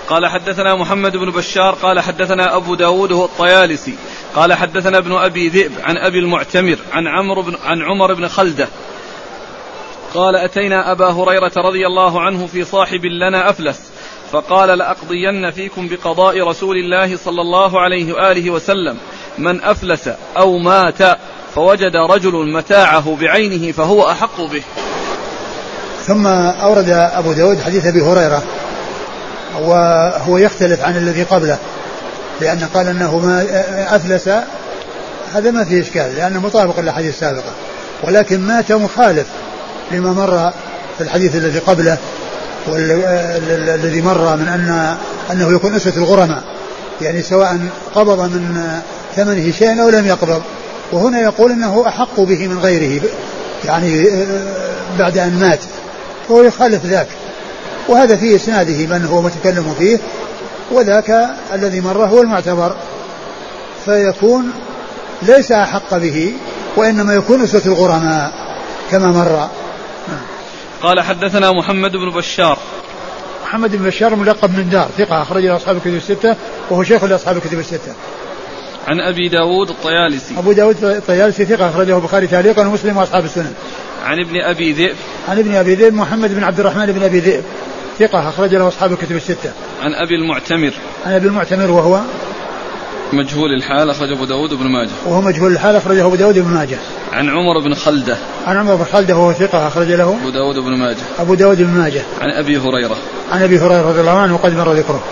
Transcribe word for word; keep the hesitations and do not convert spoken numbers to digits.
قال حدثنا محمد بن بشار قال حدثنا أبو داود هو الطيالسي قال حدثنا ابن أبي ذئب عن أبي المعتمر عن, عمرو بن عن عمر بن خلدة قال أتينا أبا هريرة رضي الله عنه في صاحب لنا أفلس فقال لأقضين فيكم بقضاء رسول الله صلى الله عليه وآله وسلم من أفلس أو مات فوجد رجل متاعه بعينه فهو أحق به. ثم أورد أبو داود حديث أبي هريرة وهو يختلف عن الذي قبله لأنه قال أنه ما أفلس، هذا ما فيه إشكال لأنه مطابق للحديث السابقة، ولكن مات مخالف لما مر في الحديث الذي قبله والذي مر من أن أنه يكون أسوة الغرماء، يعني سواء قبض من ثمنه شيئا أو لم يقبض، وهنا يقول أنه أحق به من غيره يعني بعد أن مات، فهو يخالف ذاك، وهذا فيه إسناده من هو متكلم فيه، وذاك الذي مر هو المعتبر، فيكون ليس أحق به وإنما يكون أسوة الغرماء كما مر. قال حدثنا محمد بن بشار. محمد بن بشار ملقب من دار ثقة أخرج له أصحاب الكتب الستة وهو شيخ لأصحاب الكتب الستة. عن أبي داود الطيالسي. أبو داود الطيالسي ثقة أخرجه البخاري تعليقا ومسلم وأصحاب السنن. عن ابن أبي ذئب. عن ابن أبي ذئب محمد بن عبد الرحمن بن أبي ذئب ثقة أخرج له أصحاب الكتب الستة. عن أبي المعتمر. عن أبي المعتمر وهو مجهول الحال أخرجه أبو داود بن ماجه. وهو مجهول الحال أخرجه أبو داود بن ماجه. عن عمر بن خلدة. عن عمر بن خلدة وهو ثقة أخرج له أبو داود بن ماجه. أبو داود بن ماجه. عن أبي هريرة. عن أبي هريرة رضي الله عنه وقد مر ذكره.